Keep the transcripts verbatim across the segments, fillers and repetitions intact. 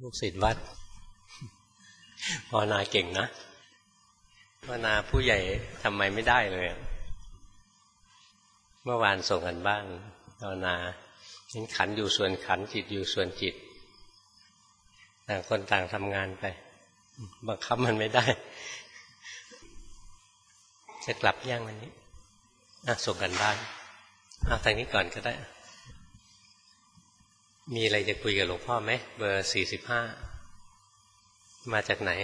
ลูกศิษย์วัดภาวนาเก่งนะภาวนาผู้ใหญ่ทำไมไม่ได้เลยเมื่อวานส่งกันบ้านภาวนาเห็นขันอยู่ส่วนขันจิตอยู่ส่วนจิตต่างคนต่างทำงานไปบังคับมันไม่ได้จะกลับย่างวันนี้อ่ะส่งกันบ้านเอาทางนี้ก่อนก็ได้มีอะไรจะคุยกับหลวงพ่อไหมเบอร์สี่สิบห้ามาจากไหน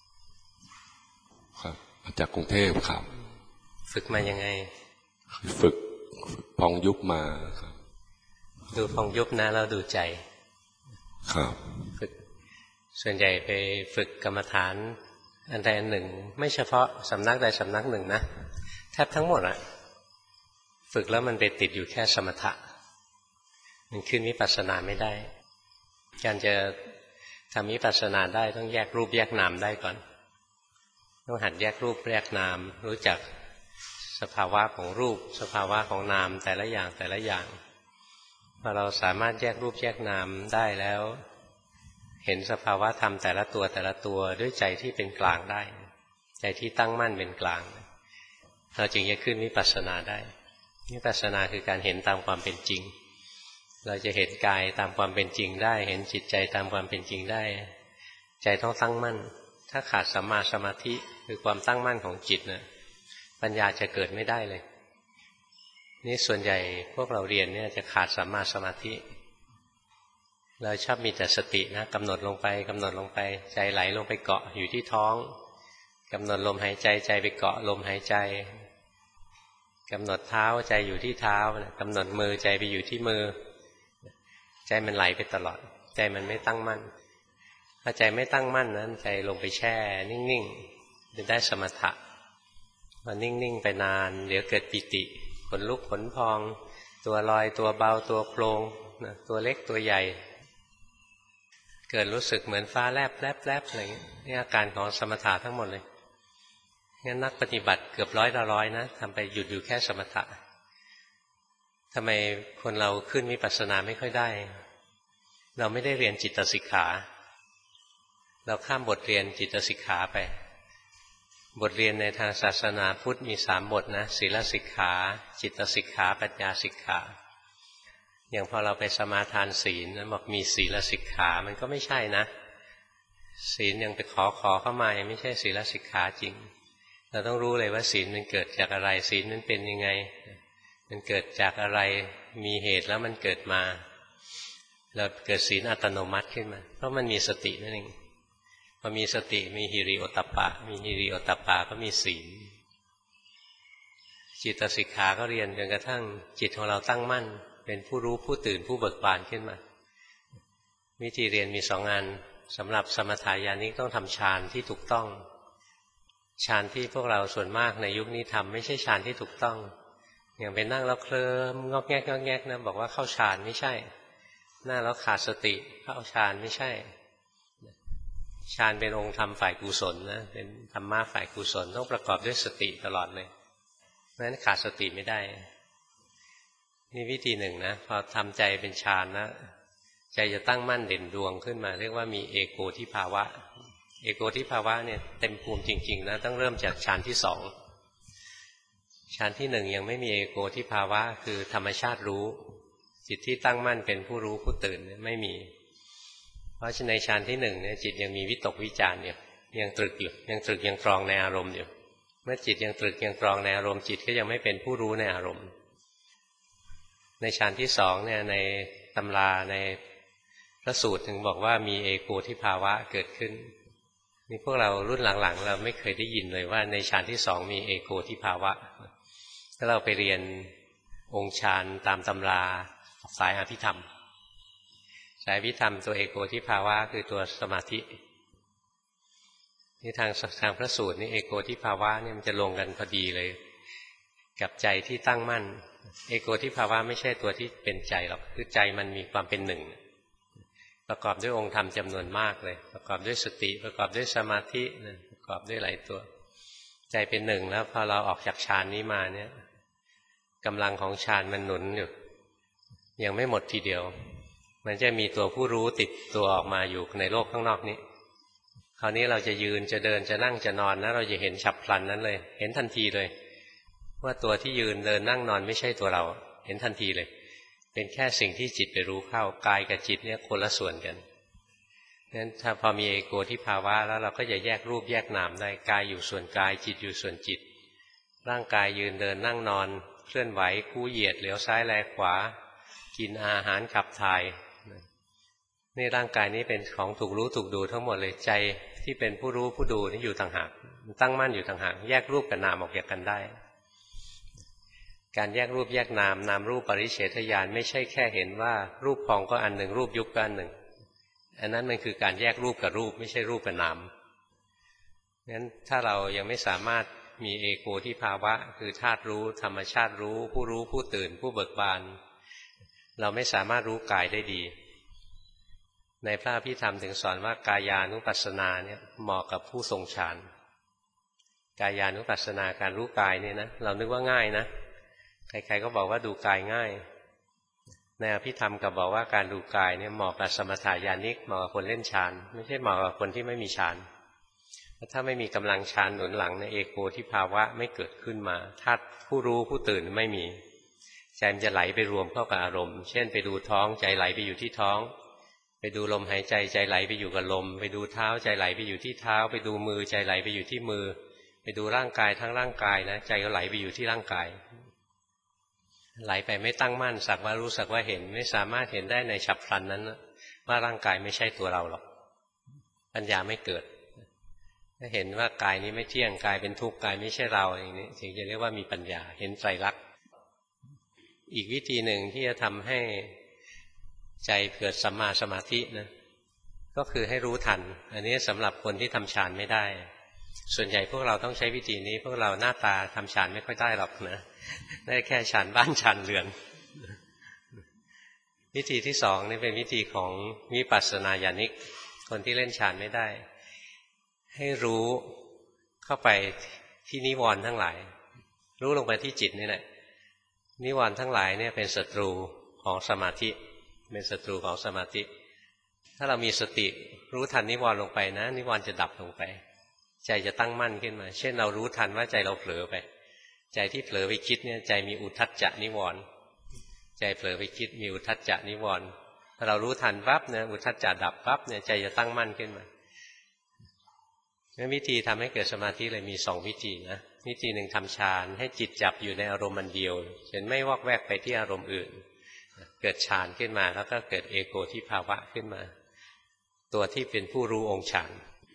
ครับมาจากกรุงเทพครับฝึกมายังไงฝึกพองยุบมาครับดูพองยุบนะแล้วดูใจครับฝึกส่วนใหญ่ไปฝึกกรรมฐานอันใดอันหนึ่งไม่เฉพาะสำนักใดสำนักหนึ่งนะแทบทั้งหมดอะฝึกแล้วมันไปติดอยู่แค่สมถะมันขึ้นวิปัสสนาไม่ได้การจะทำวิปัสสนาได้ต้องแยกรูปแยกนามได้ก่อนต้องหัดแยกรูปแยกนามรู้จักสภาวะของรูปสภาวะของนามแต่ละอย่างแต่ละอย่างพอเราสามารถแยกรูปแยกนามได้แล้วเห็นสภาวะธรรมแต่ละตัวแต่ละตัวด้วยใจที่เป็นกลางได้ใจที่ตั้งมั่นเป็นกลางเราจึงจะขึ้นวิปัสสนาได้วิปัสสนาคือการเห็นตามความเป็นจริงเราจะเห็นกายตามความเป็นจริงได้เห็นจิตใจตามความเป็นจริงได้ใจต้องตั้งมั่นถ้าขาดสัมมาสมาธิคือความตั้งมั่นของจิตนะปัญญาจะเกิดไม่ได้เลยนี่ส่วนใหญ่พวกเราเรียนเนี่ยจะขาดสัมมาสมาธิเราชอบมีแต่สตินะกำหนดลงไปกำหนดลงไปใจไหลลงไปเกาะอยู่ที่ท้องกำหนดลมหายใจใจไปเกาะลมหายใจกำหนดเท้าใจอยู่ที่เท้ากำหนดมือใจไปอยู่ที่มือใจมันไหลไปตลอดใจมันไม่ตั้งมั่นถ้าใจไม่ตั้งมั่นนั้นใจลงไปแช่นิ่งๆจะได้สมถะพอนิ่งๆไปนานเดี๋ยวเกิดปิติขนลุกขนพองตัวลอยตัวเบาตัวโปร่งตัวเล็กตัวใหญ่เกิดรู้สึกเหมือนฟ้าแลบแลบแลบอะไรอย่างนี้นี่อาการของสมถะทั้งหมดเลยงั้นนักปฏิบัติเกือบร้อยละร้อยนะทำไปหยุดอยู่แค่สมถะทำไมคนเราขึ้นวิปัสสนาไม่ค่อยได้เราไม่ได้เรียนจิตสิกขาเราข้ามบทเรียนจิตสิกขาไปบทเรียนในทางศาสนาพุทธมีสามบทนะศีลสิกขาจิตสิกขาปัญญาสิกขาอย่างพอเราไปสมาทานศีลนะบอกมีศีลสิกขามันก็ไม่ใช่นะศีลยังไปขอขอเข้ามายังไม่ใช่ศีลสิกขาจริงเราต้องรู้เลยว่าศีลมันเกิดจากอะไรศีลมันเป็นยังไงมันเกิดจากอะไรมีเหตุแล้วมันเกิดมาเราเกิดศีลอัตโนมัติขึ้นมาเพราะมันมีสตินั่นเองพอมีสติมีหิริโอตตัปปะมีหิริโอตตัปปะก็มีศีลจิตสิกขาก็เรียนจนกระทั่งจิตของเราตั้งมั่นเป็นผู้รู้ผู้ตื่นผู้เบิกบานขึ้นมาวิธีเรียนมีสองงานสำหรับสมถายานิกต้องทำฌานที่ถูกต้องฌานที่พวกเราส่วนมากในยุคนี้ทำไม่ใช่ฌานที่ถูกต้องอย่างไปนั่งแล้วเคลิ้มงอกแงกงอกแงกนะบอกว่าเข้าฌานไม่ใช่นั่งแล้วขาดสติเข้าฌานไม่ใช่ฌานเป็นองค์ธรรมฝ่ายกุศลนะเป็นธรรมะฝ่ายกุศลต้องประกอบด้วยสติตลอดเลยเพราะฉะนั้นขาดสติไม่ได้นี่วิธีหนึ่งนะพอทำใจเป็นฌานนะใจจะตั้งมั่นเด่นดวงขึ้นมาเรียกว่ามีเอโกทิภาวะเอโกทิภาวะเนี่ยเต็มภูมิจริงๆนะต้องเริ่มจากฌานที่สองฌานที่หนึ่งยังไม่มีเอโกทิภาวะคือธรรมชาติรู้จิตที่ตั้งมั่นเป็นผู้รู้ผู้ตื่นไม่มีเพราะฉะนั้นในฌานที่หนึ่งเนี่ยจิตยังมีวิตกวิจารณ์อยู่ยังตรึกอยู่ยังตรึกยังตรองในอารมณ์อยู่เมื่อจิตยังตรึกยังตรองในอารมณ์จิตก็ยังไม่เป็นผู้รู้ในอารมณ์ในฌานที่สองเนี่ยในตำราในพระสูตรถึงบอกว่ามีเอโกทิภาวะเกิดขึ้นนี่พวกเรารุ่นหลังๆเราไม่เคยได้ยินเลยว่าในฌานที่สองมีเอโกทิภาวะถ้าเราไปเรียนองค์ฌานตามตำราสายอภิธรรมสายอภิธรรมตัวเอโกทิภาวะคือตัวสมาธินี่ทางทางพระสูตรนี่เอโกทิภาวะเนี่ยมันจะลงกันพอดีเลยกับใจที่ตั้งมั่นเอโกทิภาวะไม่ใช่ตัวที่เป็นใจหรอกคือใจมันมีความเป็นหนึ่งประกอบด้วยองค์ธรรมจำนวนมากเลยประกอบด้วยสติประกอบด้วยสมาธิประกอบด้วยหลายตัวใจเป็นหนึ่งแล้วพอเราออกจากฌานนี้มาเนี่ยกำลังของฌานมันหนุนอยู่ยังไม่หมดทีเดียวมันจะมีตัวผู้รู้ติดตัวออกมาอยู่ในโลกข้างนอกนี้คราวนี้เราจะยืนจะเดินจะนั่งจะนอนนะเราจะเห็นฉับพลันนั้นเลยเห็นทันทีเลยว่าตัวที่ยืนเดินนั่งนอนไม่ใช่ตัวเราเห็นทันทีเลยเป็นแค่สิ่งที่จิตไปรู้เข้ากายกับจิตเนี่ยคนละส่วนกันงั้นถ้าพอมีเอโกทิภาวะแล้วเราก็จะแยกรูปแยกนามได้กายอยู่ส่วนกายจิตอยู่ส่วนจิตร่างกายยืนเดินนั่งนอนเคลื่อนไหวคู่เหยียดเหลียวซ้ายแลขวากินอาหารขับถ่ายนี่ร่างกายนี้เป็นของถูกรู้ถูกดูทั้งหมดเลยใจที่เป็นผู้รู้ผู้ดูนี่อยู่ต่างหากตั้งมั่นอยู่ต่างหากแยกรูปกับนามออกจากกันได้การแยกรูปแยกนามนามรูปปริเฉทญาณไม่ใช่แค่เห็นว่ารูปพองก็อันหนึ่งรูปยุบก็อันหนึ่งอันนั้นมันคือการแยกรูปกับรูปไม่ใช่รูปกับนามงั้นถ้าเรายังไม่สามารถมีเอโกทิภาวะคือธาตุรู้ธรรมชาติรู้ผู้รู้ผู้ตื่นผู้เบิกบานเราไม่สามารถรู้กายได้ดีในพระอภิธรรมถึงสอนว่ากายานุปัสสนาเนี่ยเหมาะกับผู้ทรงฌานกายานุปัสสนาการรู้กายเนี่ยนะเรานึกว่าง่ายนะใครๆก็บอกว่าดูกายง่ายในอภิธรรมกับบอกว่าการดูกายเนี่ยเหมาะกับสมถายานิกเหมาะกับคนเล่นฌานไม่ใช่เหมาะกับคนที่ไม่มีฌานถ้าไม่มีกำลังฌานหนุนหลังในเอโกทิภาวะไม่เกิดขึ้นมาธาตุผู้รู้ผู้ตื่นไม่มีใจมันจะไหลไปรวมเข้ากับอารมณ์เช่นไปดูท้องใจไหลไปอยู่ที่ท้องไปดูลมหายใจใจไหลไปอยู่กับลมไปดูเท้าใจไหลไปอยู่ที่เท้าไปดูมือใจไหลไปอยู่ที่มือไปดูร่างกายทั้งร่างกายนะใจก็ไหลไปอยู่ที่ร่างกายไหลไปไม่ตั้งมั่นสักว่ารู้สักว่าเห็นไม่สามารถเห็นได้ในฉับพลันนั้นว่าร่างกายไม่ใช่ตัวเราหรอกปัญญาไม่เกิดถ้าเห็นว่ากายนี้ไม่เที่ยงกายเป็นทุกข์กายไม่ใช่เราอย่างนี้ถึงจะเรียกว่ามีปัญญาเห็นไตรลักษณ์อีกวิธีหนึ่งที่จะทำให้ใจเกิดสัมมาสมาธินะก็คือให้รู้ทันอันนี้สำหรับคนที่ทำฌานไม่ได้ส่วนใหญ่พวกเราต้องใช้วิธีนี้พวกเราหน้าตาทำฌานไม่ค่อยได้หรอกนะได้แค่ฌานบ้านฌานเรือนวิธีที่สองนี่เป็นวิธีของวิปัสสนาญาณิกคนที่เล่นฌานไม่ได้ให้รู้เข้าไปที่นิวรณ์ทั้งหลายรู้ลงไปที่จิตนี่แหละนิวรณ์ทั้งหลายเนี่ยเป็นศัตรูของสมาธิเป็นศัตรูของสมาธิถ้าเรามีสติรู้ทันนิวรณ์ลงไปนะนิวรณ์จะดับลงไปใจจะตั้งมั่นขึ้นมาเช่นเรารู้ทันว่าใจเราเผลอไปใจที่เผลอไปคิดเนี่ยใจมีอุทธัจจะนิวรณ์ใจเผลอไปคิดมีอุทธัจจะนิวรณ์ถ้าเรารู้ทันปั๊บเนี่ยอุทธัจจะดับปั๊บเนี่ยใจจะตั้งมั่นขึ้นมาวิธีทำให้เกิดสมาธิเลยมีสองวิธีนะวิธีหนึ่งทำฌานให้จิตจับอยู่ในอารมณ์มันเดียวเห็นไม่วอกแวกไปที่อารมณ์อื่นเกิดฌานขึ้นมาแล้วก็เกิดเอโกทิภาวะขึ้นมาตัวที่เป็นผู้รู้องค์ฌาน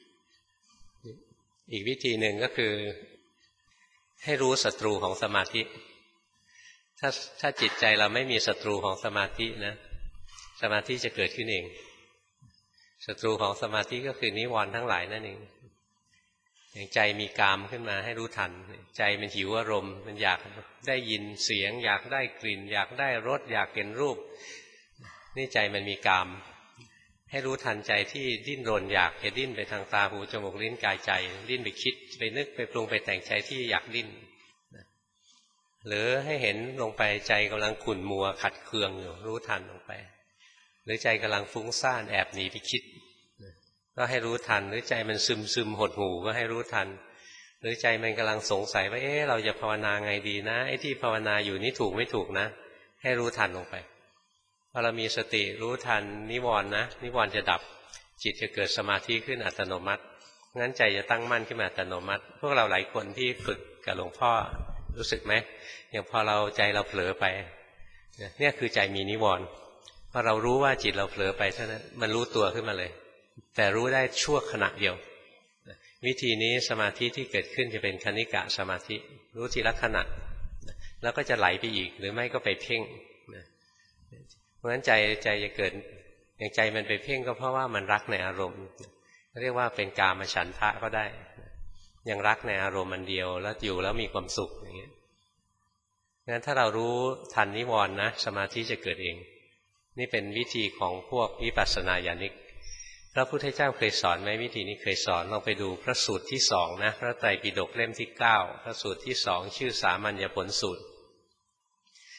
อีกวิธีหนึ่งก็คือให้รู้ศัตรูของสมาธิถ้าถ้าจิตใจเราไม่มีศัตรูของสมาธินะสมาธิจะเกิดขึ้นเองศัตรูของสมาธิก็คือนิวรณ์ทั้งหลายนั่นเองอย่างใจมีกามขึ้นมาให้รู้ทันใจมันหิวอารมณ์มันอยากได้ยินเสียงอยากได้กลิ่นอยากได้รสอยากเห็นรูปนี่ใจมันมีกามให้รู้ทันใจที่ดิ้นรนอยากจะดิ้นไปทางตาหูจมูกลิ้นกายใจดิ้นไปคิดไปนึกไปปรุงไปแต่งใจที่อยากดิ้นหรือให้เห็นลงไปใจกำลังขุ่นมัวขัดเคืองอยู่รู้ทันลงไปหรือใจกำลังฟุ้งซ่านแอบหนีไปคิดก็ให้รู้ทันหรือใจมันซึมซึมหดหู่ก็ให้รู้ทันหรือใจมันกำลังสงสัยว่าเอ๊ะเราจะภาวนาไงดีนะไอ้ที่ภาวนาอยู่นี่ถูกไม่ถูกนะให้รู้ทันลงไปพอเรามีสติรู้ทันนิวรณ์นะนิวรณ์จะดับจิตจะเกิดสมาธิขึ้นอัตโนมัติงั้นใจจะตั้งมั่นขึ้นมาอัตโนมัติพวกเราหลายคนที่ฝึกกับหลวงพ่อรู้สึกไหมอย่างพอเราใจเราเผลอไปเนี่ยคือใจมีนิวรณ์พอเรารู้ว่าจิตเราเผลอไปเท่านั้นมันรู้ตัวขึ้นมาเลยแต่รู้ได้ชั่วขณะเดียววิธีนี้สมาธิที่เกิดขึ้นจะเป็นคณิกะสมาธิรู้ทีละขณะแล้วก็จะไหลไปอีกหรือไม่ก็ไปเพ่งเพราะฉะนั้นใจใจจะเกิดอย่างใจมันไปเพ่งก็เพราะว่ามันรักในอารมณ์เรียกว่าเป็นกามฉันทะก็ได้ยังรักในอารมณ์มันเดียวแล้วอยู่แล้วมีความสุขอย่างเงี้ยงั้นถ้าเรารู้ทันนิวรณ์นะสมาธิจะเกิดเองนี่เป็นวิธีของพวกวิปัสสนาญาณิกพระพุทธเจ้าเคยสอนไหมวิธีนี้เคยสอนลองไปดูพระสูตรที่สองนะพระไตรปิฎกเล่มที่เก้าพระสูตรที่สองชื่อสามัญญผลสูตร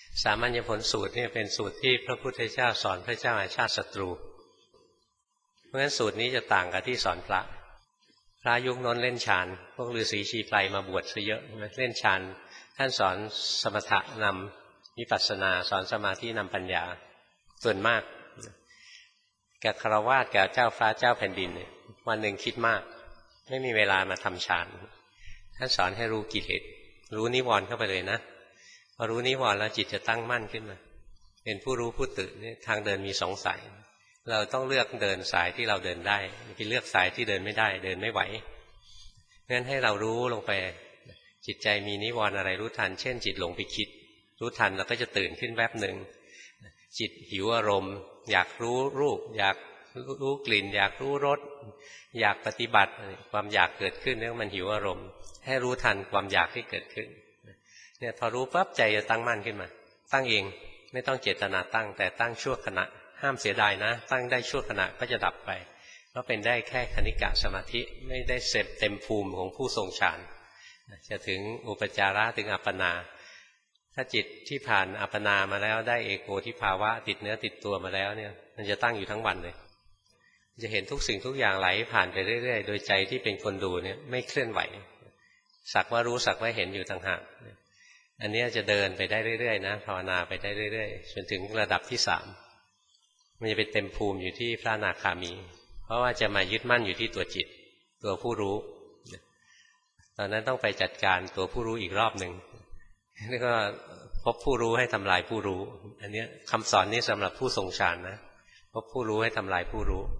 สามัญญผลสูตรเนี่ยเป็นสูตรที่พระพุทธเจ้าสอนพระเจ้าอาชาติศัตรูเพราะฉะนั้นสูตรนี้จะต่างกับที่สอนพระพระยุคน้นเล่นฌานพวกฤาษีชีไพรมาบวชซะเยอะเล่นฌานท่านสอนสมถะนำวิปัสสนาสอนสมาธินำปัญญาส่วนมากแก่คารวะแก่เจ้าฟ้าเจ้าแผ่นดินวันหนึ่งคิดมากไม่มีเวลามาทำฌานท่านสอนให้รู้กิเลสรู้นิวรณ์เข้าไปเลยนะพอรู้นิวรณ์แล้วจิตจะตั้งมั่นขึ้นมาเป็นผู้รู้ผู้ตื่นนี่ทางเดินมีสองสายเราต้องเลือกเดินสายที่เราเดินได้ไปเลือกสายที่เดินไม่ได้เดินไม่ไหวงั้นให้เรารู้ลงไปจิตใจมีนิวรณ์อะไรรู้ทันเช่นจิตหลงไปคิดรู้ทันเราก็จะตื่นขึ้นแวบหนึ่งจิตหิวอารมณ์อยากรู้รูปอยากรู้กลิ่นอยากรู้รสอยากปฏิบัติความอยากเกิดขึ้นแล้วมันหิวอารมณ์ให้รู้ทันความอยากที่เกิดขึ้นเนี่ยพอรู้ปั๊บใจจะตั้งมั่นขึ้นมาตั้งเองไม่ต้องเจตนาตั้งแต่ตั้งชั่วขณะห้ามเสียดายนะตั้งได้ชั่วขณะก็จะดับไปก็เป็นได้แค่คณิกะสมาธิไม่ได้เสพเต็มภูมิของผู้ทรงฌานจะถึงอุปจาระถึงอัปปนาถ้าจิตที่ผ่านอัปปนามาแล้วได้เอโกทิภาวะติดเนื้อติดตัวมาแล้วเนี่ยมันจะตั้งอยู่ทั้งวันเลยจะเห็นทุกสิ่งทุกอย่างไหลผ่านไปเรื่อยๆโดยใจที่เป็นคนดูเนี่ยไม่เคลื่อนไหวสักว่ารู้สักว่าเห็นอยู่ต่างหากอันนี้จะเดินไปได้เรื่อยๆนะภาวนาไปได้เรื่อยๆจนถึงระดับที่สามมันจะเป็นเต็มภูมิอยู่ที่พระอนาคามีเพราะว่าจะมายึดมั่นอยู่ที่ตัวจิตตัวผู้รู้ตอนนั้นต้องไปจัดการตัวผู้รู้อีกรอบหนึ่งนี่ก็พบผู้รู้ให้ทำลายผู้รู้อันนี้คำสอนนี้สำหรับผู้ทรงฌานนะพบผู้รู้ให้ทำลายผู้รู้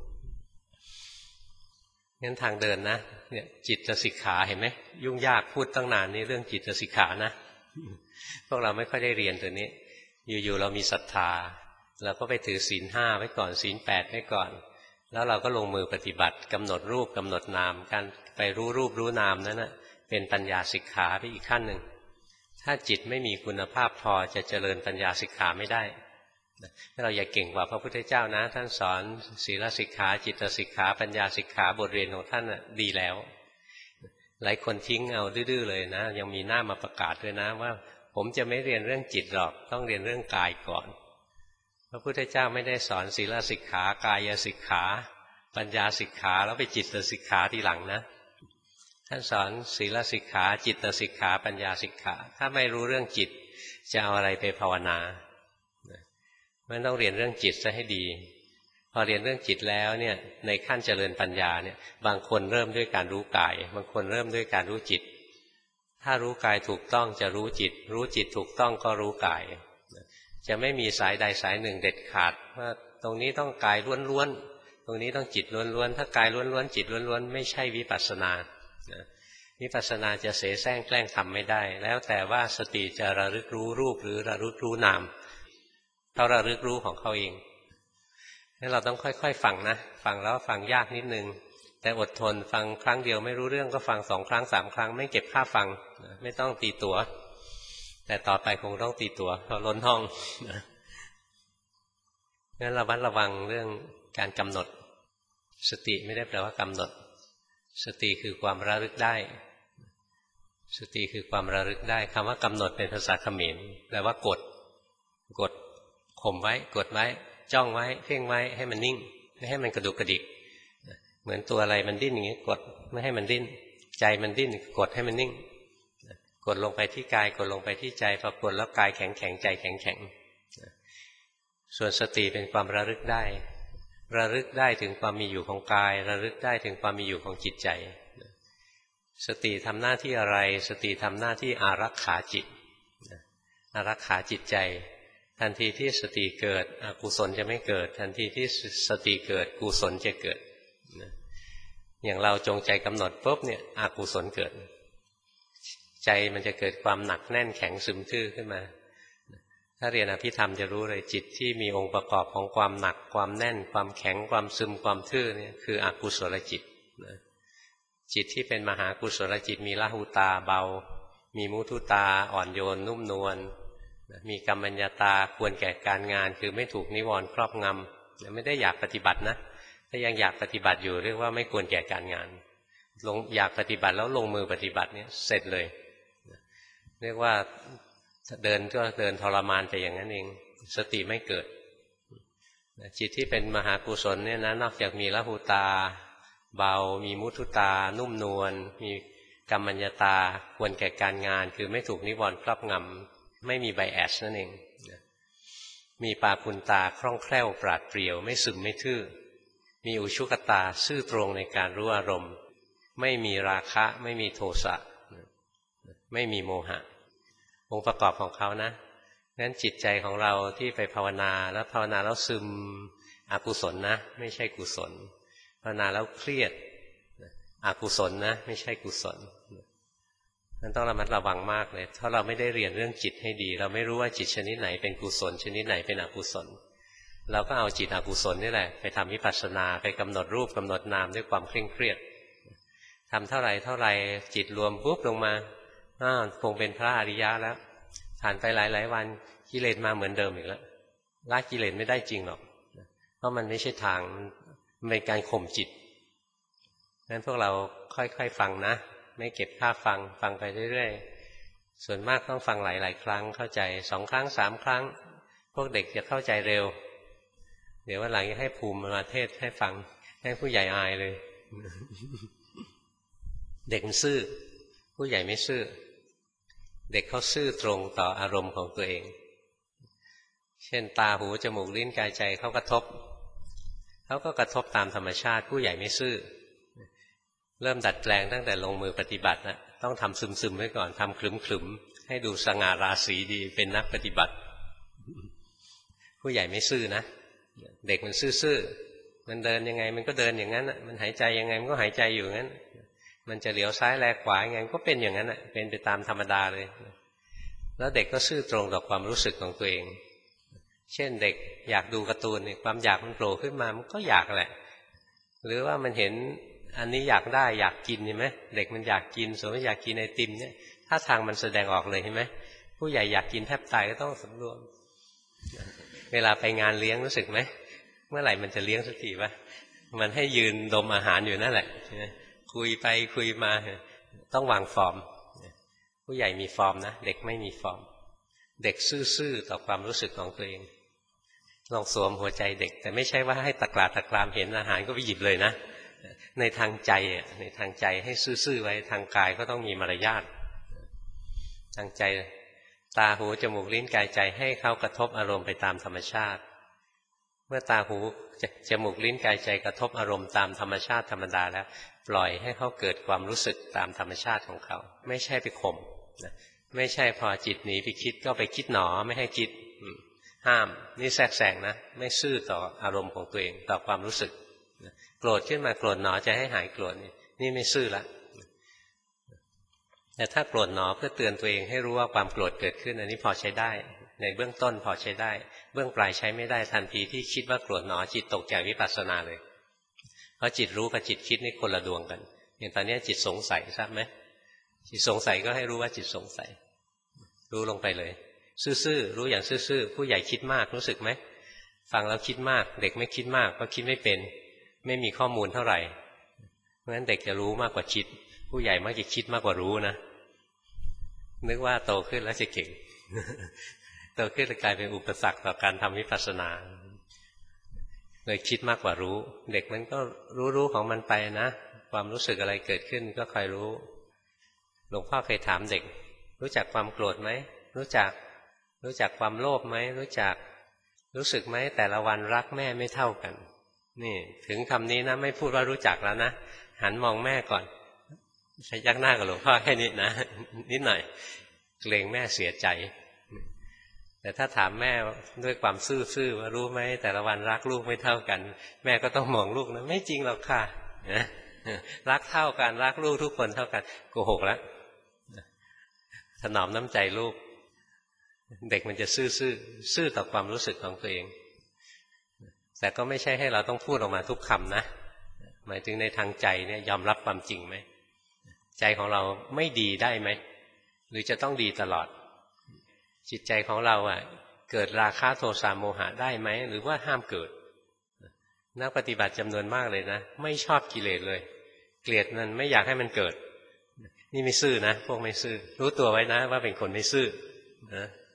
งั้นทางเดินนะเนี่ยจิตสิกขาเห็นไหมยุ่งยากพูดตั้งนานนี่เรื่องจิตสิกขานะพวกเราไม่ค่อยได้เรียนตัวนี้อยู่ๆเรามีศรัทธาเราก็ไปถือศีลห้าไว้ก่อนศีลแปดไว้ก่อนแล้วเราก็ลงมือปฏิบัติกำหนดรูปกำหนดนามการไปรู้รูปรู้นามนั้นนะเป็นปัญญาสิกขาไปอีกขั้นหนึ่งถ้าจิตไม่มีคุณภาพพอจะเจริญปัญญาสิกขาไม่ได้เราอย่าเก่งกว่าพระพุทธเจ้านะท่านสอนศีลสิกขาจิตสิกขาปัญญาสิกขาบทเรียนของท่านดีแล้วหลายคนทิ้งเอาดื้อๆเลยนะยังมีหน้ามาประกาศด้วยนะว่าผมจะไม่เรียนเรื่องจิตหรอกต้องเรียนเรื่องกายก่อนพระพุทธเจ้าไม่ได้สอนศีลสิกขากายสิกขาปัญญาสิกขาแล้วไปจิตสิกขาทีหลังนะท่านสอนศีลสิกขาจิตสิกขาปัญญาสิกขาถ้าไม่รู้เรื่องจิตจะเอาอะไรไปภาวนามันต้องเรียนเรื่องจิตซะให้ดีพอเรียนเรื่องจิตแล้วเนี่ยในขั้นเจริญปัญญาเนี่ยบางคนเริ่มด้วยการรู้กายบางคนเริ่มด้วยการรู้จิตถ้ารู้กายถูกต้องจะรู้จิตรู้จิตถูกต้องก็รู้กายจะไม่มีสายใดสายหนึ่งเด็ดขาดว่าตรงนี้ต้องกายล้วนๆตรงนี้ต้องจิตล้วนๆถ้ากายล้วนๆจิตล้วนๆไม่ใช่วิปัสสนาวิปัสสนาจะเสแสร้งแกล้งทำไม่ได้แล้วแต่ว่าสติจะระลึกรู้รูปหรือระลึกรู้นามเขาระลึกรู้ของเขาเองงั้นเราต้องค่อยๆฟังนะฟังแล้วฟังยากนิดนึงแต่อดทนฟังครั้งเดียวไม่รู้เรื่องก็ฟังสองครั้งสามครั้งไม่เก็บค่าฟังไม่ต้องตีตั๋วแต่ต่อไปคงต้องตีตั๋วเพราะล้นห้องงั้นระมัดระวังเรื่องการกำหนดสติไม่ได้แปลว่ากำหนดสติคือความระลึกได้สติคือความระลึกได้คำว่ากำหนดเป็นภาษาเขมรแปลว่ากดกดข่มไว้กดไว้จ้องไว้เพ่งไว้ให้มันนิ่งไม่ให้มันกระดุกกระดิกเหมือนตัวอะไรมันดิ้นอย่างนี้กดไม่ให้มันดิ้นใจมันดิ้นกดให้มันนิ่งกดลงไปที่กายกดลงไปที่ใจพอกดแล้วกายแข็งแข็งใจแข็งแข็งส่วนสติเป็นความระลึกได้ระลึกได้ถึงความมีอยู่ของกายระลึกได้ถึงความมีอยู่ของจิตใจสติทำหน้าที่อะไรสติทำหน้าที่อารักขาจิตอารักขาจิตใจทันทีที่สติเกิดอกุศลจะไม่เกิดทันทีที่สติเกิดกุศลจะเกิดอย่างเราจงใจกำหนดปุ๊บเนี่ยอกุศลเกิดใจมันจะเกิดความหนักแน่นแข็งซึมทื่อขึ้นมาถ้าเรียนอภิธรรมจะรู้เลยจิตที่มีองค์ประกอบของความหนักความแน่นความแข็งความซึมความทื่อเนี่ยคืออกุศลจิตจิตที่เป็นมหากุศลจิตมีละหุตาเบามีมุทุตาอ่อนโยนนุ่มนวลมีกัมมัญญาตาควรแก่การงานคือไม่ถูกนิวรณ์ครอบงำไม่ได้อยากปฏิบัตินะถ้ายังอยากปฏิบัติอยู่เรียกว่าไม่ควรแก่การงานลงอยากปฏิบัติแล้วลงมือปฏิบัติเนี่ยเสร็จเลยเรียกว่าเดินก็เดินทรมานไปอย่างนั้นเองสติไม่เกิดจิตที่เป็นมหากุศลเนี่ยนะนอกจากมีละหุตาเบามีมุทุตานุ่มนวลมีกัมมัญญตาควรแก่การงานคือไม่ถูกนิวรณ์ครอบงำไม่มีไบแอสนั่นเองมีปาปุณตาคล่องแคล่วปราดเปรียวไม่ซึมไม่ทื่อมีอุชุกตาซื่อตรงในการรู้อารมณ์ไม่มีราคะไม่มีโทสะไม่มีโมหะองค์ประกอบของเขานะงั้นจิตใจของเราที่ไปภาวนาแล้วภาวนาแล้วซึมอกุศลนะไม่ใช่กุศลภาวนาแล้วเครียดอกุศลนะไม่ใช่กุศลนั้นต้องระมัดระวังมากเลยถ้าเราไม่ได้เรียนเรื่องจิตให้ดีเราไม่รู้ว่าจิตชนิดไหนเป็นกุศลชนิดไหนเป็นอกุศลเราก็เอาจิตอกุศลนี่แหละไปทำวิปัสสนาไปกำหนดรูปกำหนดนามด้วยความเคร่งเครียดทำเท่าไหร่เท่าไหร่จิตรวมปุ๊บลงมาอ้าวคงเป็นพระอริยะแล้วผ่านไปหลายๆวันกิเลสมาเหมือนเดิมอีกแล้วละกิเลสไม่ได้จริงหรอกเพราะมันไม่ใช่ทางมันเป็นการข่มจิตงั้นพวกเราค่อยๆฟังนะไม่เก็บค่าฟังฟังไปเรื่อยๆส่วนมากต้องฟังหลายๆครั้งเข้าใจสองครั้งสามครั้งพวกเด็กจะเข้าใจเร็วเดี๋ยววันหลังจะให้ภูมิมาเทศให้ฟังให้ผู้ใหญ่อายเลย เด็กมันซื่อผู้ใหญ่ไม่ซื่อเด็กเขาซื่อตรงต่ออารมณ์ของตัวเองเช่นตาหูจมูกลิ้นกายใจเขากระทบเขาก็กระทบตามธรรมชาติผู้ใหญ่ไม่ซื่อเริ่มดัดแปลงตั้งแต่ลงมือปฏิบัตินะต้องทำซึมๆไว้ก่อนทำคลึมๆให้ดูสง่าราศีดีเป็นนักปฏิบัติผู้ใหญ่ไม่ซื่อนะเด็กมันซื่อๆมันเดินยังไงมันก็เดินอย่างนั้นมันหายใจยังไงมันก็หายใจอยู่งั้นมันจะเหลียวซ้ายแลขวายังไงก็เป็นอย่างนั้นเป็นไปตามธรรมดาเลยแล้วเด็กก็ซื่อตรงต่อความรู้สึกของตัวเองเช่นเด็กอยากดูการ์ตูนความอยากมันโผล่ขึ้นมามันก็อยากแหละหรือว่ามันเห็นอันนี้อยากได้อยากกินใช่ไหมเด็กมันอยากกินสมมติอยากกินไอติมเนี่ยถ้าทางมันแสดงออกเลยใช่ไหมผู้ใหญ่อยากกินแทบตายก็ต้องสำรวมเวลาไปงานเลี้ยงรู้สึกไหมเมื่อไหร่มันจะเลี้ยงสักทีวะมันให้ยืนดมอาหารอยู่นั่นแหละคุยไปคุยมาต้องวางฟอร์มผู้ใหญ่มีฟอร์มนะเด็กไม่มีฟอร์มเด็กซื่อๆต่อความรู้สึกของตัวเองลองสวมหัวใจเด็กแต่ไม่ใช่ว่าให้ตะกร้าตะกรามเห็นอาหารก็ไปหยิบเลยนะในทางใจในทางใจให้ซื่อๆไว้ทางกายก็ต้องมีมารยาททางใจตาหูจมูกลิ้นกายใจให้เขากระทบอารมณ์ไปตามธรรมชาติเมื่อตาหูจมูกลิ้นกายใจกระทบอารมณ์ตามธรรมชาติธรรมดาแล้วปล่อยให้เขาเกิดความรู้สึกตามธรรมชาติของเขาไม่ใช่ไปข่มนะไม่ใช่พอจิตหนีไปคิดก็ไปคิดหนอไม่ให้คิดห้ามนี่แทรกแซงนะไม่ซื่อต่ออารมณ์ของตัวเองต่อความรู้สึกโกรธขึ้นมาโกรธหนอจะให้หายโกรธนี่นี่ไม่ซื่อละแต่ถ้าโกรธหนอเพื่อเตือนตัวเองให้รู้ว่าความโกรธเกิดขึ้นอันนี้พอใช้ได้ในเบื้องต้นพอใช้ได้เบื้องปลายใช้ไม่ได้ทันทีที่คิดว่าโกรธหนอจิตตกจากวิปัสสนาเลยเพราะจิตรู้กับจิตคิดนี่คนละดวงกันอย่างตอนนี้จิตสงสัยทราบไหมจิตสงสัยก็ให้รู้ว่าจิตสงสัยรู้ลงไปเลยซื่อๆรู้อย่างซื่อๆผู้ใหญ่คิดมากรู้สึกไหมฟังแล้วคิดมากเด็กไม่คิดมากเพราะคิดไม่เป็นไม่มีข้อมูลเท่าไหร่เพราะฉะนั้นเด็กจะรู้มากกว่าคิดผู้ใหญ่มักจะคิดมากกว่ารู้นะนึกว่าโตขึ้นแล้วจะเก่งโตขึ้นจะกลายเป็นอุปสรรคต่อการทำวิปัสสนาเลยคิดมากกว่ารู้เด็กมันก็รู้ๆของมันไปนะความรู้สึกอะไรเกิดขึ้นก็คอยรู้หลวงพ่อเคยถามเด็กรู้จักความโกรธไหมรู้จักรู้จักความโลภไหมรู้จักรู้สึกไหมแต่ละวันรักแม่ไม่เท่ากันนี่ถึงคำนี้นะไม่พูดว่ารู้จักแล้วนะหันมองแม่ก่อนใช้ยักหน้ากับหลวงพ่อแค่นี้นะนิดหน่อยเกรงแม่เสียใจแต่ถ้าถามแม่ด้วยความซื่อๆว่ารู้ไหมแต่ละวันรักลูกไม่เท่ากันแม่ก็ต้องมองลูกนะไม่จริงหรอกค่ะนะรักเท่ากันรักลูกทุกคนเท่ากันโกหกแล้วถนอมน้ำใจลูกเด็กมันจะซื่อซื่อซื่อต่อความรู้สึกของตัวเองแต่ก็ไม่ใช่ให้เราต้องพูดออกมาทุกคำนะหมายถึงในทางใจเนี่ยยอมรับความจริงไหมใจของเราไม่ดีได้ไหมหรือจะต้องดีตลอดจิตใจของเราอ่ะเกิดราคะโทสะโมหะได้ไหมหรือว่าห้ามเกิดนักปฏิบัติจำนวนมากเลยนะไม่ชอบกิเลสเลยเกลียดมันไม่อยากให้มันเกิดนี่ไม่ซื่อนะพวกไม่ซื่อรู้ตัวไว้นะว่าเป็นคนไม่ซื่อนะ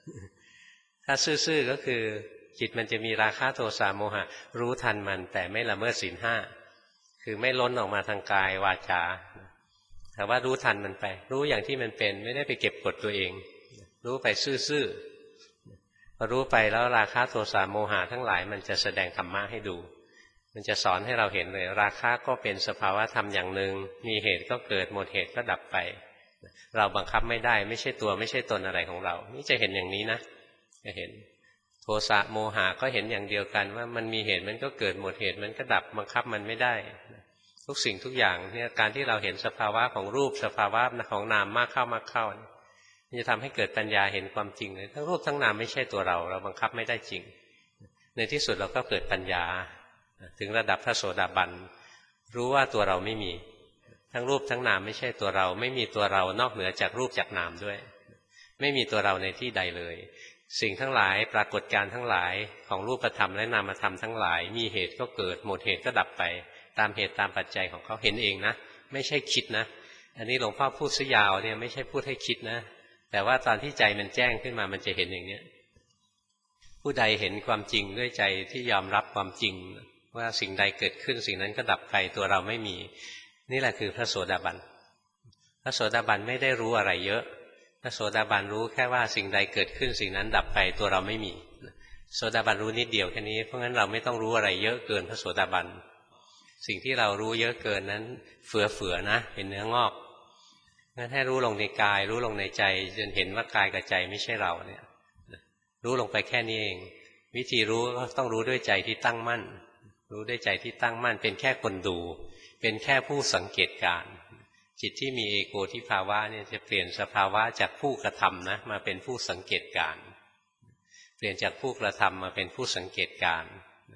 ถ้าซื่อๆก็คือจิตมันจะมีราคะโทสะโมหะรู้ทันมันแต่ไม่ละเมิดศีลห้าคือไม่ล้นออกมาทางกายวาจาแต่ว่ารู้ทันมันไปรู้อย่างที่มันเป็นไม่ได้ไปเก็บกดตัวเองรู้ไปซื่อๆพอรู้ไปแล้วราคะโทสะโมหะทั้งหลายมันจะแสดงธรรมะให้ดูมันจะสอนให้เราเห็นเลยราคะก็เป็นสภาวะธรรมอย่างหนึ่งมีเหตุก็เกิดหมดเหตุก็ดับไปเราบังคับไม่ได้ไม่ใช่ตัวไม่ใช่ตนอะไรของเรานี่จะเห็นอย่างนี้นะจะเห็นโทสะโมหะก็เห็นอย่างเดียวกันว่ามันมีเหตุมันก็เกิดหมดเหตุมันก็ดับบังคับมันไม่ได้ทุกสิ่งทุกอย่างเนี่ยการที่เราเห็นสภาวะของรูปสภาวะของนามมากเข้ามากเข้ามันจะทำให้เกิดปัญญาเห็นความจริงเลยทั้งรูปทั้งนามไม่ใช่ตัวเราเราบังคับไม่ได้จริงในที่สุดเราก็เกิดปัญญาถึงระดับพระโสดาบันรู้ว่าตัวเราไม่มีทั้งรูปทั้งนามไม่ใช่ตัวเราไม่มีตัวเรานอกเหนือจากรูปจากนามด้วยไม่มีตัวเราในที่ใดเลยสิ่งทั้งหลายปรากฏการณ์ทั้งหลายของรูปธรรมและนามธรรมทั้งหลายมีเหตุก็เกิดหมดเหตุก็ดับไปตามเหตุตามปัจจัยของเขาเห็นเองนะไม่ใช่คิดนะอันนี้หลวงพ่อพูดซะยาวเนี่ยไม่ใช่พูดให้คิดนะแต่ว่าตอนที่ใจมันแจ้งขึ้นมามันจะเห็นอย่างนี้ผู้ใดเห็นความจริงด้วยใจที่ยอมรับความจริงว่าสิ่งใดเกิดขึ้นสิ่งนั้นก็ดับไปตัวเราไม่มีนี่แหละคือพระโสดาบันพระโสดาบันไม่ได้รู้อะไรเยอะพระโสดาบันรู้แค่ว่าสิ่งใดเกิดขึ้นสิ่งนั้นดับไปตัวเราไม่มีโสดาบันรู้นิดเดียวแค่นี้เพราะงั้นเราไม่ต้องรู้อะไรเยอะเกินพระโสดาบันสิ่งที่เรารู้เยอะเกินนั้นเฟือๆนะเป็นเนื้องอกงั้นให้รู้ลงในกายรู้ลงในใจจนเห็นว่ากายกับใจไม่ใช่เราเนี่ยรู้ลงไปแค่นี้เองวิธีรู้ก็ต้องรู้ด้วยใจที่ตั้งมั่นรู้ด้วยใจที่ตั้งมั่นเป็นแค่คนดูเป็นแค่ผู้สังเกตการจิตที่มีเอโกทิภาวะเนี่ยจะเปลี่ยนสภาวะจากผู้กระทำนะมาเป็นผู้สังเกตการเปลี่ยนจากผู้กระทำมาเป็นผู้สังเกตการ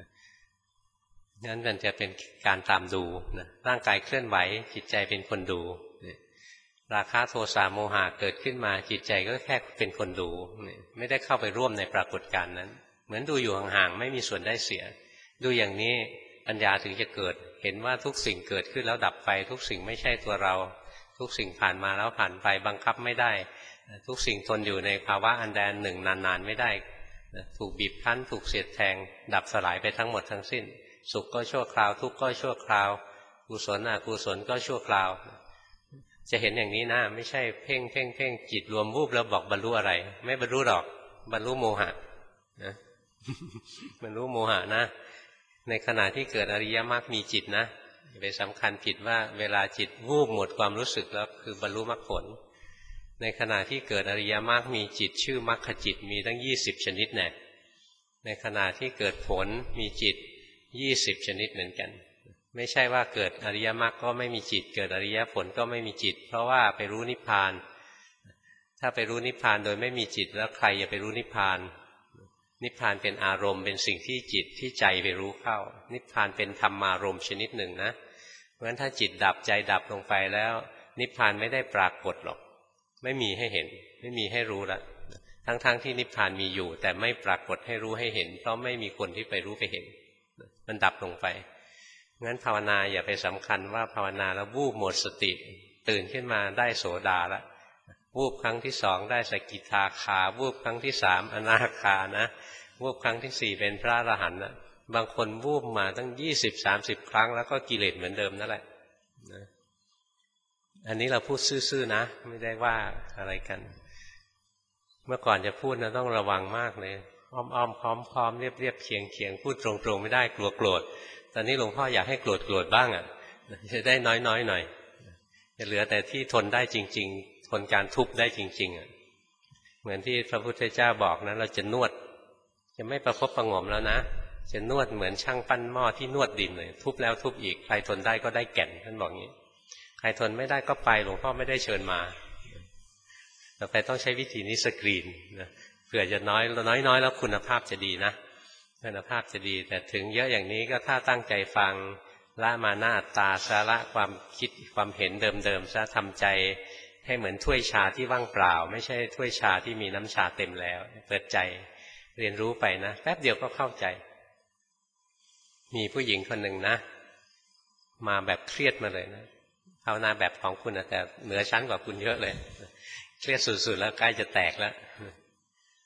นั้นมันจะเป็นการตามดูนะร่างกายเคลื่อนไหวจิตใจเป็นคนดูราคะโทสะโมหะเกิดขึ้นมาจิตใจก็แค่เป็นคนดูไม่ได้เข้าไปร่วมในปรากฏการณ์นั้นเหมือนดูอยู่ห่างๆไม่มีส่วนได้เสียดูอย่างนี้ปัญญาถึงจะเกิดเห็นว่าทุกสิ่งเกิดขึ้นแล้วดับไปทุกสิ่งไม่ใช่ตัวเราทุกสิ่งผ่านมาแล้วผ่านไปบังคับไม่ได้ทุกสิ่งทนอยู่ในภาวะอันใดอันหนึ่งนานๆไม่ได้ถูกบีบคั้นถูกเสียดแทงดับสลายไปทั้งหมดทั้งสิ้นสุขก็ชั่วคราวทุกข์ก็ชั่วคราวกุศลอกุศลก็ชั่วคราวจะเห็นอย่างนี้นะไม่ใช่เพ่งเพ่งเพ่งจิตรวมวูบแล้วบอกบรรลุอะไรไม่บรรลุหรอกบรรลุโมหะนะบรรลุโมหะนะในขณะที่เกิดอริยมรรคมีจิตนะไปสำคัญผิดว่าเวลาจิตวูบหมดความรู้สึกแล้วคือบรรลุมรรคผลในขณะที่เกิดอริยมรรคมีจิตชื่อมรรคจิตมีตั้งยี่สิบชนิดแน่ในขณะที่เกิดผลมีจิตยี่สิบชนิดเหมือนกันไม่ใช่ว่าเกิดอริยมรรคก็ไม่มีจิตเกิดอริยผลก็ไม่มีจิตเพราะว่าไปรู้นิพพานถ้าไปรู้นิพพานโดยไม่มีจิตแล้วใครจะไปรู้นิพพานนิพพานเป็นอารมณ์เป็นสิ่งที่จิตที่ใจไปรู้เข้านิพพานเป็นธรรมารมณ์ชนิดหนึ่งนะเพราะฉะนั้นถ้าจิตดับใจดับลงไปแล้วนิพพานไม่ได้ปรากฏหรอกไม่มีให้เห็นไม่มีให้รู้ละทั้งๆ ท, ที่นิพพานมีอยู่แต่ไม่ปรากฏให้รู้ให้เห็นเพราะไม่มีคนที่ไปรู้ไปเห็นมันดับลงไปงั้นภาวนาอย่าไปสำคัญว่าภาวนาแล้ววูบหมดสติตื่นขึ้นมาได้โสดาละวูบครั้งที่สองได้สกิทาคาวูบครั้งที่สามอนาคานะวูบครั้งที่สี่เป็นพระอรหันต์นะบางคนวูบมาตั้งยี่สิบสามสิบครั้งแล้วก็กิเลสเหมือนเดิมนั่นแหละนะอันนี้เราพูดซื่อๆนะไม่ได้ว่าอะไรกันเมื่อก่อนจะพูดนะต้องระวังมากเลยอ้อมๆพร้อมๆเรียบๆเคียงๆพูดตรงๆไม่ได้กลัวโกรธตอนนี้หลวงพ่ออยากให้โกรธโกรธบ้างอ่ะจะได้น้อยๆหน่อยจะเหลือแต่ที่ทนได้จริงๆทนการทุบได้จริงๆอ่ะเหมือนที่พระพุทธเจ้าบอกนะเราจะนวดจะไม่ประคบประหงมแล้วนะจะนวดเหมือนช่างปั้นหม้อที่นวดดินเลยทุบแล้วทุบอีกใครทนได้ก็ได้แก่นท่านบอกงี้ใครทนไม่ได้ก็ไปหลวงพ่อไม่ได้เชิญมาต่อไปต้องใช้วิธีนี้สกรีนนะเผื่อจะน้อยน้อยๆแล้วคุณภาพจะดีนะคุณภาพจะดีแต่ถึงเยอะอย่างนี้ก็ถ้าตั้งใจฟังละมานะอัตตาสาระความคิดความเห็นเดิมๆซะทำใจให้เหมือนถ้วยชาที่ว่างเปล่าไม่ใช่ถ้วยชาที่มีน้ำชาเต็มแล้วเปิดใจเรียนรู้ไปนะแป๊บเดียวก็เข้าใจมีผู้หญิงคนหนึ่งนะมาแบบเครียดมาเลยนะภาวนาแบบของคุณนะแต่เหนือชั้นกว่าคุณเยอะเลยเครียดสุดๆแล้วใกล้จะแตกแล้ว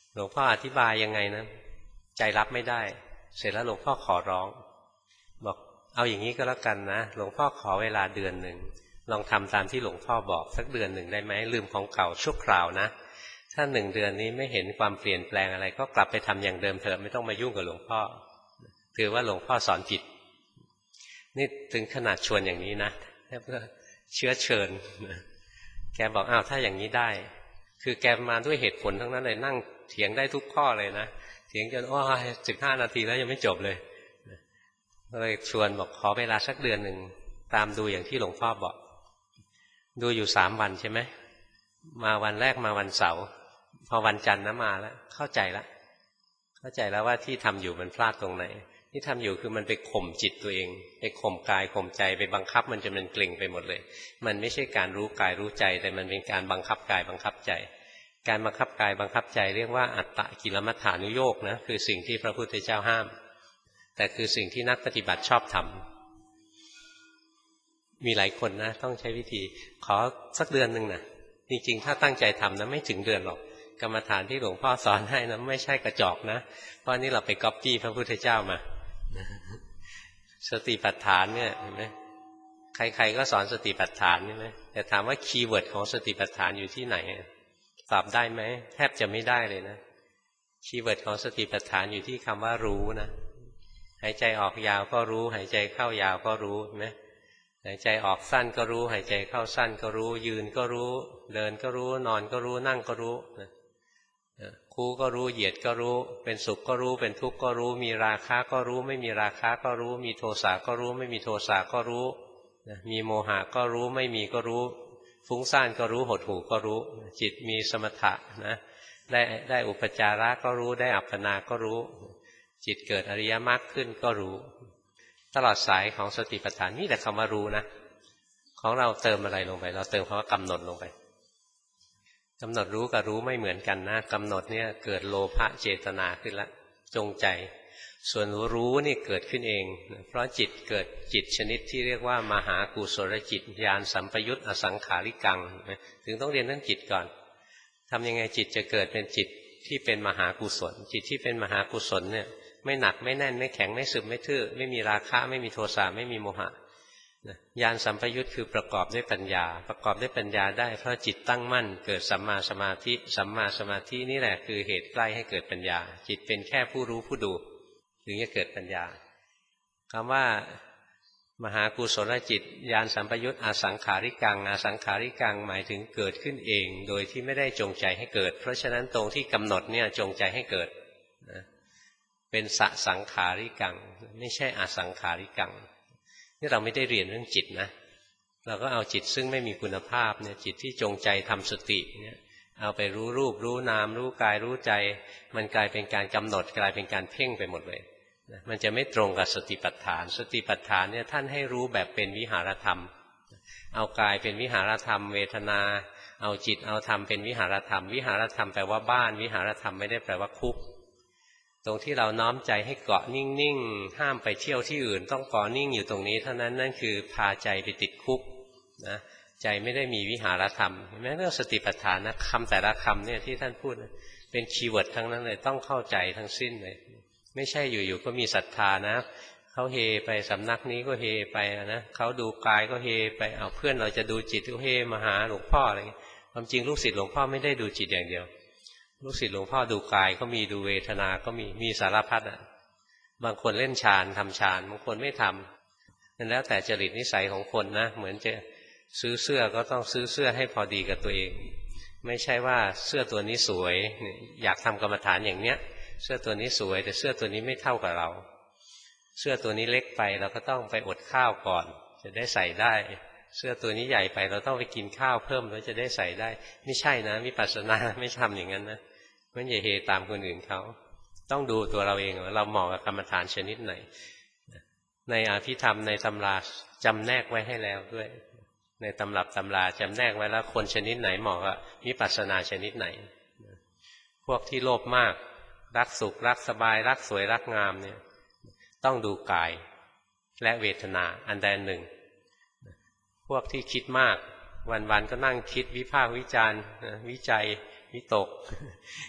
หลวงพ่ออธิบายยังไงนะใจรับไม่ได้เสร็จแล้วหลวงพ่อขอร้องบอกเอาอย่างนี้ก็แล้วกันนะหลวงพ่อขอเวลาเดือนหนึ่งลองทำตามที่หลวงพ่อบอกสักเดือนหนึ่งได้ไหมลืมของเก่าชั่วคราวนะถ้าหนึ่งเดือนนี้ไม่เห็นความเปลี่ยนแปลงอะไรก็กลับไปทำอย่างเดิมเถอะไม่ต้องมายุ่งกับหลวงพ่อถือว่าหลวงพ่อสอนผิดนี่ถึงขนาดชวนอย่างนี้นะเพื่อเชื้อเชิญแกบอกอ้าวถ้าอย่างนี้ได้คือแกมาด้วยเหตุผลทั้งนั้นเลยนั่งเถียงได้ทุกข้อเลยนะเถียงจนโอ้ยสิบห้านาทีแล้วยังไม่จบเลยเลยชวนบอกขอเวลาสักเดือนหนึ่งตามดูอย่างที่หลวงพ่อบอกดูอยู่สามวันใช่ไหมมาวันแรกมาวันเสาร์พอวันจันทร์นะมาแล้วเข้าใจแล้วเข้าใจแล้วว่าที่ทำอยู่มันพลาดตรงไหนที่ทำอยู่คือมันไปข่มจิตตัวเองไปข่มกายข่มใจไปบังคับมันจนมันเกร็งไปหมดเลยมันไม่ใช่การรู้กายรู้ใจแต่มันเป็นการบังคับกายบังคับใจการบังคับกายบังคับใจเรียกว่าอัตตกิลมัฏฐานุโยคนะคือสิ่งที่พระพุทธเจ้าห้ามแต่คือสิ่งที่นักปฏิบัติชอบทำมีหลายคนนะต้องใช้วิธีขอสักเดือนหนึ่งนะจริงๆถ้าตั้งใจทำนะไม่ถึงเดือนหรอกกรรมฐานที่หลวงพ่อสอนให้นะไม่ใช่กระจอกนะเพราะนี่เราไปก๊อปปี้พระพุทธเจ้ามาสติปัฏฐานเนี่ยเห็นไหมใครๆก็สอนสติปัฏฐานใช่ไหมแต่ถามว่าคีย์เวิร์ดของสติปัฏฐานอยู่ที่ไหนตอบได้ไหมแทบจะไม่ได้เลยนะคีย์เวิร์ดของสติปัฏฐานอยู่ที่คำว่ารู้นะหายใจออกยาวก็รู้หายใจเข้ายาวก็รู้เห็นไหมหายใจออกสั้นก็รู้หายใจเข้าสั้นก็รู้ยืนก็รู้เดินก็รู้นอนก็รู้นั่งก็รู้คู่ก็รู้เหยียดก็รู้เป็นสุขก็รู้เป็นทุกข์ก็รู้มีราคะก็รู้ไม่มีราคะก็รู้มีโทสะก็รู้ไม่มีโทสะก็รู้มีโมหะก็รู้ไม่มีก็รู้ฟุ้งซ่านก็รู้หดหู่ก็รู้จิตมีสมถะนะได้ได้อุปจาระก็รู้ได้อัปปนาก็รู้จิตเกิดอริยมรรคขึ้นก็รู้ตลอดสายของสติปัฏฐานนี่แต่คำว่ารู้นะของเราเติมอะไรลงไปเราเติมคำว่ากำหนดลงไปกำหนดรู้กับรู้ไม่เหมือนกันนะกำหนดเนี่ยเกิดโลภะเจตนาขึ้นละจงใจส่วนรู้นี่เกิดขึ้นเองเพราะจิตเกิดจิตชนิดที่เรียกว่ามหากุศลจิตญาณสัมปยุตอสังขาริกังถึงต้องเรียนเรื่องจิตก่อนทำยังไงจิตจะเกิดเป็นจิตที่เป็นมหากุศลจิตที่เป็นมหากุศลเนี่ยไม่หนักไม่แน่นไม่แข็งไม่ซึมไม่ทื่อไม่มีราคะไม่มีโทสะไม่มีโมหะญาณสัมปยุตคือประกอบด้วยปัญญาประกอบด้วยปัญญาได้เพราะจิตตั้งมั่นเกิดสัมมาสมาธิสัมมาสมาธินี่แหละคือเหตุใกล้ให้เกิดปัญญาจิตเป็นแค่ผู้รู้ผู้ดูถึงจะเกิดปัญญาคำว่ามหากุศลจิตญาณสัมปยุตอสังขาริกังอสังขาริกังหมายถึงเกิดขึ้นเองโดยที่ไม่ได้จงใจให้เกิดเพราะฉะนั้นตรงที่กำหนดเนี่ยจงใจให้เกิดนะเป็นสสังขาริกังไม่ใช่อสังขาริกังนี่เราไม่ได้เรียนเรื่องจิตนะเราก็เอาจิตซึ่งไม่มีคุณภาพเนี่ยจิตที่จงใจทำสติเนี่ยเอาไปรู้รูปรู้นามรู้กายรู้ใจมันกลายเป็นการกำหนดกลายเป็นการเพ่งไปหมดเลยนะมันจะไม่ตรงกับสติปัฏฐานสติปัฏฐานเนี่ยท่านให้รู้แบบเป็นวิหารธรรมเอากายเป็นวิหารธรรมเวทนาเอาจิตเอาธรรมเป็นวิหารธรรมวิหารธรรมแปลว่าบ้านวิหารธรรมไม่ได้แปลว่าคุกตรงที่เราน้อมใจให้เกาะนิ่งๆห้ามไปเที่ยวที่อื่นต้องเกาะนิ่งอยู่ตรงนี้เท่านั้นนั่นคือพาใจไปติดคุกนะใจไม่ได้มีวิหารธรรมแม้เรื่องสติปัฏฐานนะคำแต่ละคำเนี่ยที่ท่านพูดเป็นคีย์เวิร์ดทั้งนั้นเลยต้องเข้าใจทั้งสิ้นเลยไม่ใช่อยู่ๆก็มีศรัทธานะเขาเฮไปสำนักนี้ก็เฮไปนะเขาดูกายก็เฮไปเอาเพื่อนเราจะดูจิตก็เฮมาหาหลวงพ่ออะไรอย่างนี้ความจริงลูกศิษย์หลวงพ่อไม่ได้ดูจิตอย่างเดียวลูกศิษย์หลวงพ่อดูกายก็มีดูเวทนาก็มีมีสารพัดอ่ะบางคนเล่นฌานทำฌานบางคนไม่ทำนั่นแล้วแต่จริตนิสัยของคนนะเหมือนจะซื้อเสื้อก็ต้องซื้อเสื้อให้พอดีกับตัวเองไม่ใช่ว่าเสื้อตัวนี้สวยอยากทำกรรมฐานอย่างเนี้ยเสื้อตัวนี้สวยแต่เสื้อตัวนี้ไม่เท่ากับเราเสื้อตัวนี้เล็กไปเราก็ต้องไปอดข้าวก่อนจะได้ใส่ได้เสื้อตัวนี้ใหญ่ไปเราต้องไปกินข้าวเพิ่มแล้วจะได้ใส่ได้ไม่ใช่นะวิปัสสนาไม่ทำอย่างนั้นนะไม่อย่าเฮตามคนอื่นเขาต้องดูตัวเราเองว่าเราเหมาะกับกรรมฐานชนิดไหนในอภิธรรมในตำราจำแนกไว้ให้แล้วด้วยในตำรับตำราจำแนกไว้แล้วคนชนิดไหนเหมาะกับวิปัสสนาชนิดไหนพวกที่โลภมากรักสุขรักสบายรักสวยรักงามเนี่ยต้องดูกายและเวทนาอันใดหนึ่งพวกที่คิดมากวันๆก็นั่งคิดวิพากษ์วิจารณ์วิจัยวิตก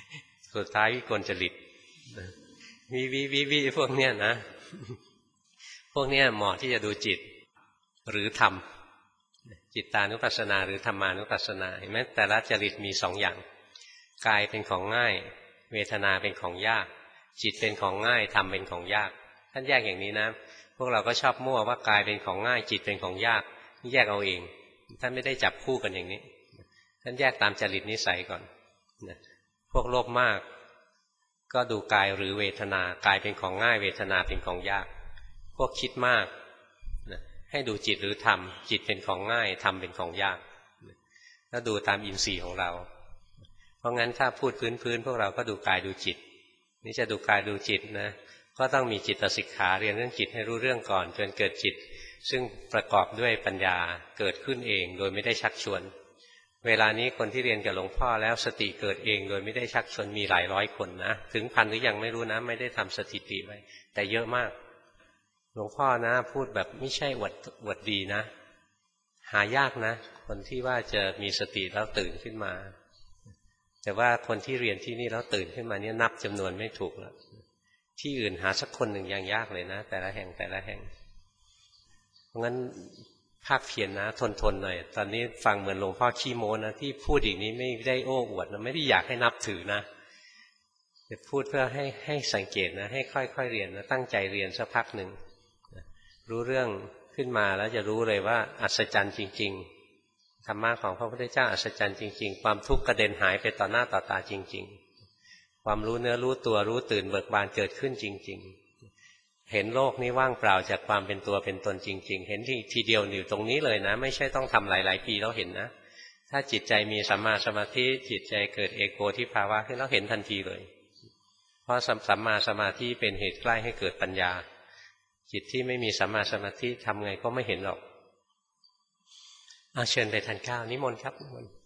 สุดท้ายวิกลจริตวิวิวิวิพวกเนี้ยนะพวกเนี้ยเหมาะที่จะดูจิตหรือธรรมจิตตานุปัสสนาหรือธรรมานุปัสสนาเห็นไหมแต่ละจริตมีสองอย่างกายเป็นของง่ายเวทนาเป็นของยากจิตเป็นของง่ายธรรมเป็นของยากท่านแยกอย่างนี้นะพวกเราก็ชอบมั่วว่ากายเป็นของง่ายจิตเป็นของยากแยกเอาเองท่านไม่ได้จับคู่กันอย่างนี้ท่านแยกตามจริตนิสัยก่อนพวกโลภมากก็ดูกายหรือเวทนากายเป็นของง่ายเวทนาเป็นของยากพวกคิดมากให้ดูจิตหรือธรรมจิตเป็นของง่ายธรรมเป็นของยากแล้วดูตามอินทรีย์ของเราเพราะงั้นถ้าพูดพื้นๆพวกเราก็ดูกายดูจิตนี่จะดูกายดูจิตนะก็ต้องมีจิตสิกขาเรียนเรื่องจิตให้รู้เรื่องก่อนจนเกิดจิตซึ่งประกอบด้วยปัญญาเกิดขึ้นเองโดยไม่ได้ชักชวนเวลานี้คนที่เรียนกับหลวงพ่อแล้วสติเกิดเองโดยไม่ได้ชักชวนมีหลายร้อยคนนะถึงพันหรือยังไม่รู้นะไม่ได้ทำสถิติไว้แต่เยอะมากหลวงพ่อนะพูดแบบไม่ใช่อวดอวดดีนะหายากนะคนที่ว่าจะมีสติแล้วตื่นขึ้นมาแต่ว่าคนที่เรียนที่นี่แล้วตื่นขึ้นมาเนี่ยนับจำนวนไม่ถูกแล้วที่อื่นหาสักคนหนึ่งยังยากเลยนะแต่ละแห่งแต่ละแห่งเพราะงั้นภาคเพียร น, นะทนทนหน่อยตอนนี้ฟังเหมือนหลวงพ่อขี้โม้นะที่พูดอีกนี้ไม่ได้โอ้อวดนะไม่ได้อยากให้นับถือนะแต่พูดเพื่อให้ให้สังเกตนะให้ค่อยๆเรียนนะตั้งใจเรียนสักพักหนึ่งรู้เรื่องขึ้นมาแล้วจะรู้เลยว่าอัศจรรย์จริงๆธรรมะของพระพุทธเจ้าอัศจรรย์จริงๆความทุกข์กระเด็นหายไปต่อหน้าต่อตาจริงๆความรู้เนื้อรู้ตัวรู้ตื่นเบิกบานเกิดขึ้นจริงๆเห็นโลกนี้ว่างเปล่าจากความเป็นตัวเป็นตนจริงๆเห็นที่ทีเดียวอยู่ตรงนี้เลยนะไม่ใช่ต้องทำหลายๆปีแล้วเห็นนะถ้าจิตใจมีสัมมาสมาธิจิตใจเกิดเอโกทิภาวะขึ้นแล้วเห็นทันทีเลยเพราะสัมมาสมาธิเป็นเหตุใกล้ให้เกิดปัญญาจิตที่ไม่มีสัมมาสมาธิทำไงก็ไม่เห็นหรอกเอาเชิญไปทานข้าวนิมนต์ครับนิมนต์